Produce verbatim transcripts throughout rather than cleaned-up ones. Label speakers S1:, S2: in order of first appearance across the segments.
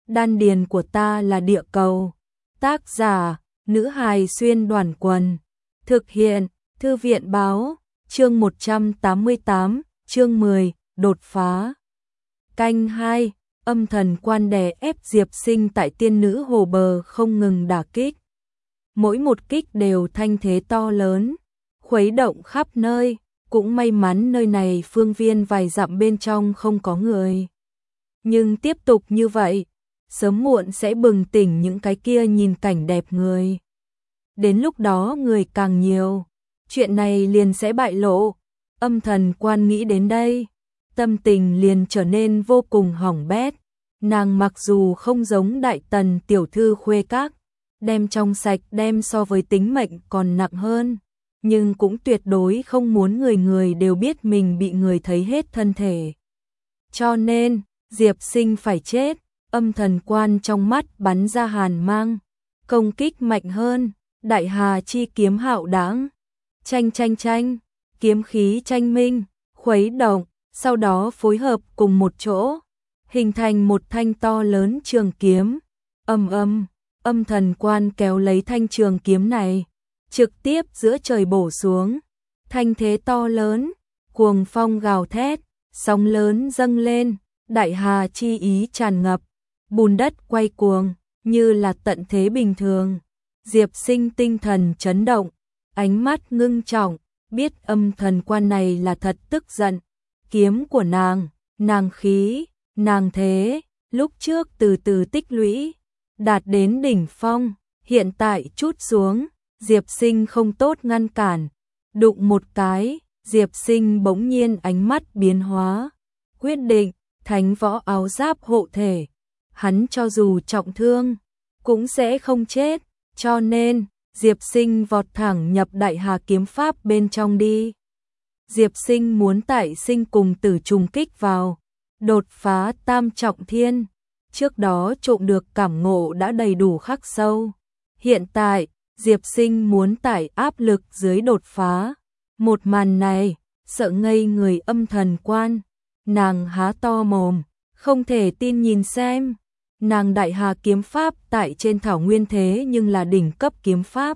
S1: đan điền của ta là địa cầu. Tác giả, nữ hài xuyên đoàn quần. Thực hiện, thư viện báo, chương một trăm tám mươi tám, chương mười, đột phá. Canh hai, âm thần quan đè ép Diệp Sinh tại tiên nữ hồ bờ không ngừng đả kích. Mỗi một kích đều thanh thế to lớn, khuấy động khắp nơi, cũng may mắn nơi này phương viên vài dặm bên trong không có người. Nhưng tiếp tục như vậy, sớm muộn sẽ bừng tỉnh những cái kia nhìn cảnh đẹp người. Đến lúc đó người càng nhiều, chuyện này liền sẽ bại lộ. Âm thần quan nghĩ đến đây, tâm tình liền trở nên vô cùng hỏng bét. Nàng mặc dù không giống đại tần tiểu thư khuê các, đem trong sạch đem so với tính mệnh còn nặng hơn, nhưng cũng tuyệt đối không muốn người người đều biết mình bị người thấy hết thân thể. Cho nên, Diệp Sinh phải chết. Âm thần quan trong mắt bắn ra hàn mang, công kích mạnh hơn, đại hà chi kiếm hạo đãng, tranh tranh tranh, kiếm khí tranh minh, khuấy động, sau đó phối hợp cùng một chỗ, hình thành một thanh to lớn trường kiếm. Âm âm, âm thần quan kéo lấy thanh trường kiếm này, trực tiếp giữa trời bổ xuống, thanh thế to lớn, cuồng phong gào thét, sóng lớn dâng lên, đại hà chi ý tràn ngập. Bùn đất quay cuồng, như là tận thế bình thường. Diệp Sinh tinh thần chấn động, ánh mắt ngưng trọng, biết âm thần quan này là thật tức giận. Kiếm của nàng, nàng khí, nàng thế, lúc trước từ từ tích lũy, đạt đến đỉnh phong, hiện tại trút xuống, Diệp Sinh không tốt ngăn cản. Đụng một cái, Diệp Sinh bỗng nhiên ánh mắt biến hóa, quyết định, thánh võ áo giáp hộ thể. Hắn cho dù trọng thương, cũng sẽ không chết, cho nên, Diệp Sinh vọt thẳng nhập đại hà kiếm pháp bên trong đi. Diệp Sinh muốn tại sinh cùng tử trùng kích vào, đột phá tam trọng thiên, trước đó trộm được cảm ngộ đã đầy đủ khắc sâu. Hiện tại, Diệp Sinh muốn tải áp lực dưới đột phá. Một màn này, sợ ngây người âm thần quan, nàng há to mồm, không thể tin nhìn xem. Nàng đại hà kiếm pháp tại trên thảo nguyên thế nhưng là đỉnh cấp kiếm pháp.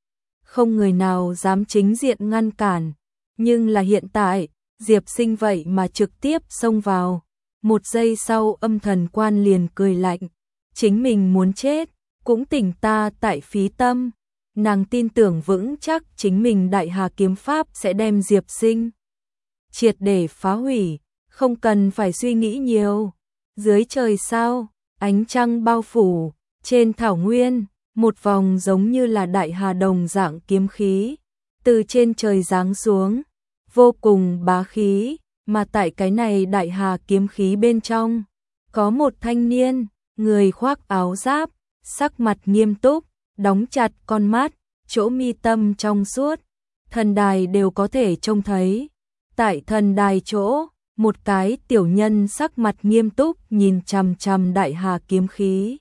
S1: Không người nào dám chính diện ngăn cản. Nhưng là hiện tại, Diệp Sinh vậy mà trực tiếp xông vào. Một giây sau âm thần quan liền cười lạnh. Chính mình muốn chết, cũng tỉnh ta tại phí tâm. Nàng tin tưởng vững chắc chính mình đại hà kiếm pháp sẽ đem Diệp Sinh triệt để phá hủy, không cần phải suy nghĩ nhiều. Dưới trời sao, ánh trăng bao phủ, trên thảo nguyên, một vòng giống như là đại hà đồng dạng kiếm khí, từ trên trời giáng xuống, vô cùng bá khí, mà tại cái này đại hà kiếm khí bên trong, có một thanh niên, người khoác áo giáp, sắc mặt nghiêm túc, đóng chặt con mắt, chỗ mi tâm trong suốt, thần đài đều có thể trông thấy. Tại thần đài chỗ, một cái tiểu nhân sắc mặt nghiêm túc nhìn chằm chằm đại hà kiếm khí.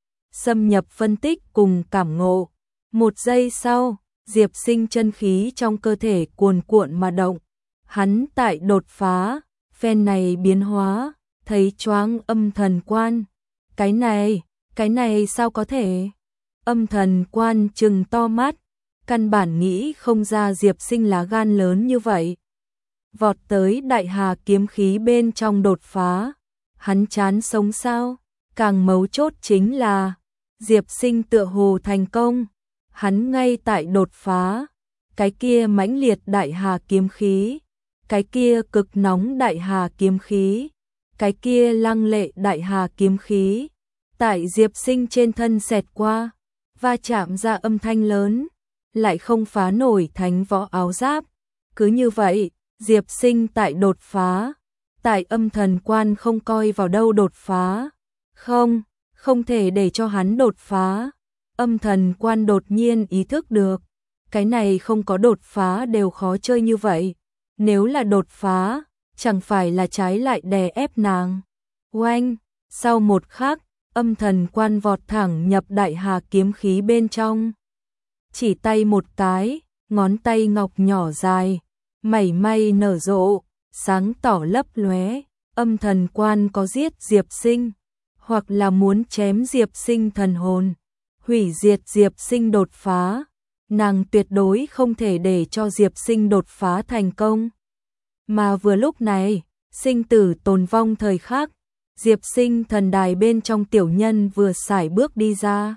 S1: Xâm nhập phân tích cùng cảm ngộ. Một giây sau, Diệp Sinh chân khí trong cơ thể cuồn cuộn mà động. Hắn tại đột phá, phen này biến hóa, thấy choáng âm thần quan. Cái này, cái này sao có thể? Âm thần quan trừng to mắt, căn bản nghĩ không ra Diệp Sinh lá gan lớn như vậy. Vọt tới đại hà kiếm khí bên trong đột phá, hắn chán sống sao? Càng mấu chốt chính là, Diệp Sinh tựa hồ thành công, hắn ngay tại đột phá, cái kia mãnh liệt đại hà kiếm khí, cái kia cực nóng đại hà kiếm khí, cái kia lăng lệ đại hà kiếm khí, tại Diệp Sinh trên thân xẹt qua, va chạm ra âm thanh lớn, lại không phá nổi thánh võ áo giáp. Cứ như vậy, Diệp Sinh tại đột phá, tại âm thần quan không coi vào đâu đột phá. Không, không thể để cho hắn đột phá. Âm thần quan đột nhiên ý thức được, cái này không có đột phá đều khó chơi như vậy. Nếu là đột phá, chẳng phải là trái lại đè ép nàng. Oanh, sau một khắc, âm thần quan vọt thẳng nhập đại hà kiếm khí bên trong. Chỉ tay một cái, ngón tay ngọc nhỏ dài, mảy may nở rộ, sáng tỏ lấp lóe. Âm thần quan có giết Diệp Sinh, hoặc là muốn chém Diệp Sinh thần hồn, hủy diệt Diệp Sinh đột phá. Nàng tuyệt đối không thể để cho Diệp Sinh đột phá thành công. Mà vừa lúc này, sinh tử tồn vong thời khắc, Diệp Sinh thần đài bên trong tiểu nhân vừa sải bước đi ra,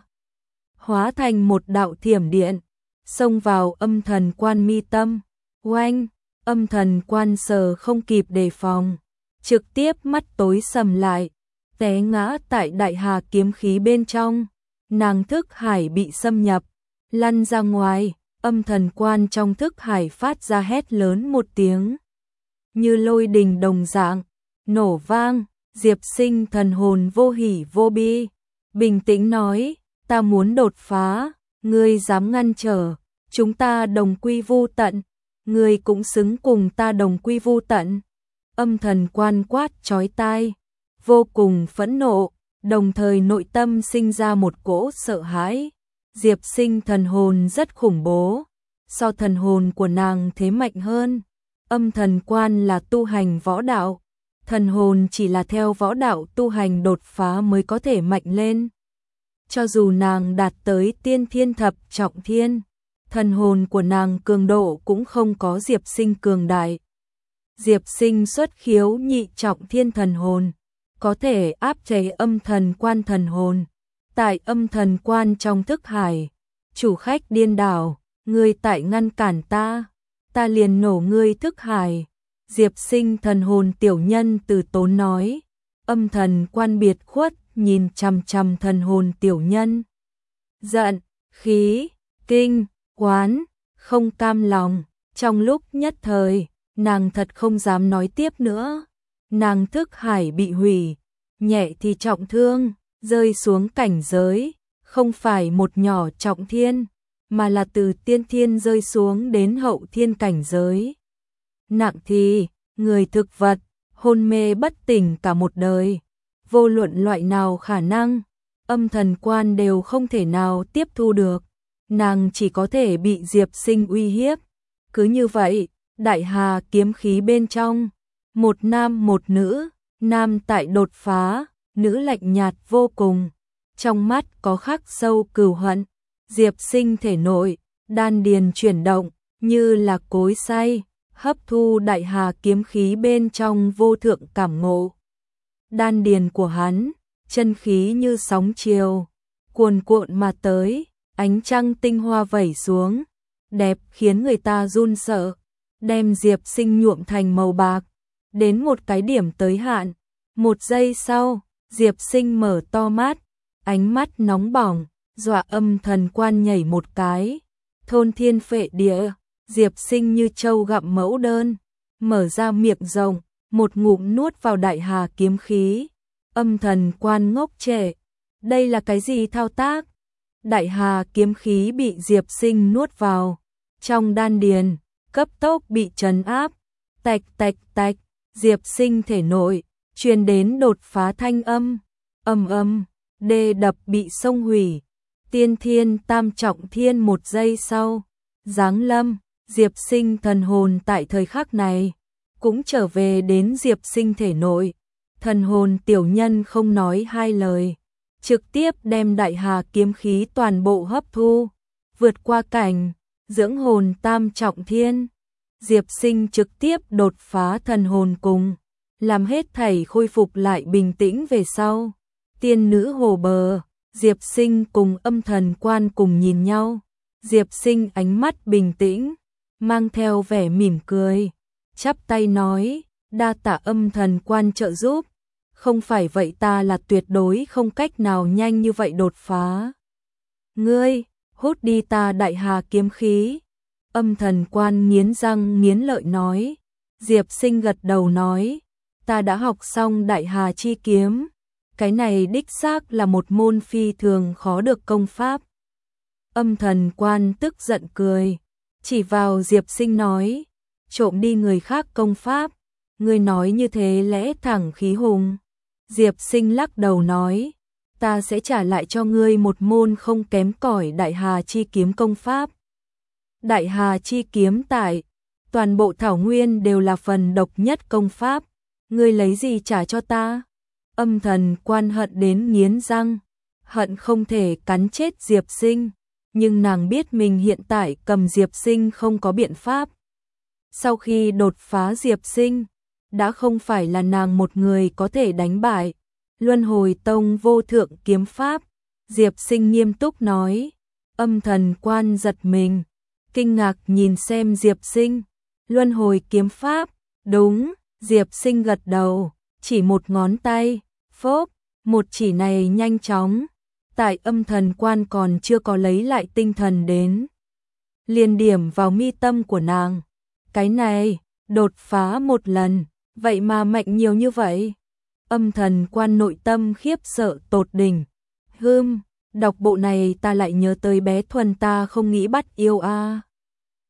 S1: hóa thành một đạo thiểm điện, xông vào âm thần quan mi tâm. Oanh, âm thần quan sờ không kịp đề phòng, trực tiếp mắt tối sầm lại, té ngã tại đại hà kiếm khí bên trong. Nàng thức hải bị xâm nhập, lăn ra ngoài, âm thần quan trong thức hải phát ra hét lớn một tiếng, như lôi đình đồng dạng, nổ vang. Diệp Sinh thần hồn vô hỉ vô bi, bình tĩnh nói, ta muốn đột phá, ngươi dám ngăn trở, chúng ta đồng quy vu tận, ngươi cũng xứng cùng ta đồng quy vu tận. Âm thần quan quát chói tai, vô cùng phẫn nộ, đồng thời nội tâm sinh ra một cỗ sợ hãi. Diệp Sinh thần hồn rất khủng bố, so thần hồn của nàng thế mạnh hơn. Âm thần quan là tu hành võ đạo, thần hồn chỉ là theo võ đạo tu hành đột phá mới có thể mạnh lên. Cho dù nàng đạt tới tiên thiên thập trọng thiên, thần hồn của nàng cường độ cũng không có Diệp Sinh cường đại. Diệp Sinh xuất khiếu nhị trọng thiên thần hồn, có thể áp chế âm thần quan thần hồn. Tại âm thần quan trong thức hải, chủ khách điên đảo, ngươi tại ngăn cản ta, ta liền nổ ngươi thức hải. Diệp Sinh thần hồn tiểu nhân từ tốn nói. Âm thần quan biệt khuất nhìn chằm chằm thần hồn tiểu nhân, giận, khí, kinh, quán, không cam lòng. Trong lúc nhất thời, nàng thật không dám nói tiếp nữa. Nàng thức hải bị hủy, nhẹ thì trọng thương, rơi xuống cảnh giới, không phải một nhỏ trọng thiên, mà là từ tiên thiên rơi xuống đến hậu thiên cảnh giới. Nặng thì, người thực vật, hôn mê bất tỉnh cả một đời. Vô luận loại nào khả năng, âm thần quan đều không thể nào tiếp thu được. Nàng chỉ có thể bị Diệp Sinh uy hiếp. Cứ như vậy, đại hà kiếm khí bên trong, một nam một nữ, nam tại đột phá, nữ lạnh nhạt vô cùng, trong mắt có khắc sâu cừu hận. Diệp Sinh thể nội, đan điền chuyển động, như là cối xay, hấp thu đại hà kiếm khí bên trong vô thượng cảm ngộ. Đan điền của hắn, chân khí như sóng chiều, cuồn cuộn mà tới, ánh trăng tinh hoa vẩy xuống, đẹp khiến người ta run sợ, đem Diệp Sinh nhuộm thành màu bạc, đến một cái điểm tới hạn. Một giây sau, Diệp Sinh mở to mắt, ánh mắt nóng bỏng, dọa âm thần quan nhảy một cái. Thôn thiên phệ địa, Diệp Sinh như trâu gặm mẫu đơn, mở ra miệng rộng, một ngụm nuốt vào đại hà kiếm khí. Âm thần quan ngốc trệ, đây là cái gì thao tác? Đại hà kiếm khí bị Diệp Sinh nuốt vào, trong đan điền, cấp tốc bị trấn áp, tạch tạch tạch, Diệp Sinh thể nội, truyền đến đột phá thanh âm, ầm ầm, đê đập bị xông hủy. Tiên thiên tam trọng thiên một giây sau, giáng lâm, Diệp Sinh thần hồn tại thời khắc này, cũng trở về đến Diệp Sinh thể nội. Thần hồn tiểu nhân không nói hai lời, trực tiếp đem đại hà kiếm khí toàn bộ hấp thu, vượt qua cảnh, dưỡng hồn tam trọng thiên. Diệp Sinh trực tiếp đột phá thần hồn cùng, làm hết thảy khôi phục lại bình tĩnh về sau. Tiên nữ hồ bờ, Diệp Sinh cùng âm thần quan cùng nhìn nhau. Diệp Sinh ánh mắt bình tĩnh, mang theo vẻ mỉm cười, chắp tay nói, đa tạ âm thần quan trợ giúp, không phải vậy ta là tuyệt đối không cách nào nhanh như vậy đột phá. Ngươi, hút đi ta đại hà kiếm khí. Âm thần quan nghiến răng nghiến lợi nói. Diệp Sinh gật đầu nói, ta đã học xong đại hà chi kiếm, cái này đích xác là một môn phi thường khó được công pháp. Âm thần quan tức giận cười, chỉ vào Diệp Sinh nói, trộm đi người khác công pháp, ngươi nói như thế lẽ thẳng khí hùng. Diệp Sinh lắc đầu nói, ta sẽ trả lại cho ngươi một môn không kém cỏi đại hà chi kiếm công pháp. Đại hà chi kiếm tại toàn bộ thảo nguyên đều là phần độc nhất công pháp, ngươi lấy gì trả cho ta? Âm Thần Quan hận đến nghiến răng, hận không thể cắn chết Diệp Sinh, nhưng nàng biết mình hiện tại cầm Diệp Sinh không có biện pháp. Sau khi đột phá Diệp Sinh, đã không phải là nàng một người có thể đánh bại. Luân Hồi Tông vô thượng kiếm pháp, Diệp Sinh nghiêm túc nói. Âm Thần Quan giật mình, kinh ngạc nhìn xem Diệp Sinh. Luân Hồi kiếm pháp, đúng, Diệp Sinh gật đầu, chỉ một ngón tay, phốp, một chỉ này nhanh chóng. Tại Âm Thần Quan còn chưa có lấy lại tinh thần đến, liền điểm vào mi tâm của nàng. Cái này, đột phá một lần, vậy mà mạnh nhiều như vậy. Âm Thần Quan nội tâm khiếp sợ tột đỉnh. Hưm, đọc bộ này ta lại nhớ tới bé Thuần ta không nghĩ bắt yêu a. À.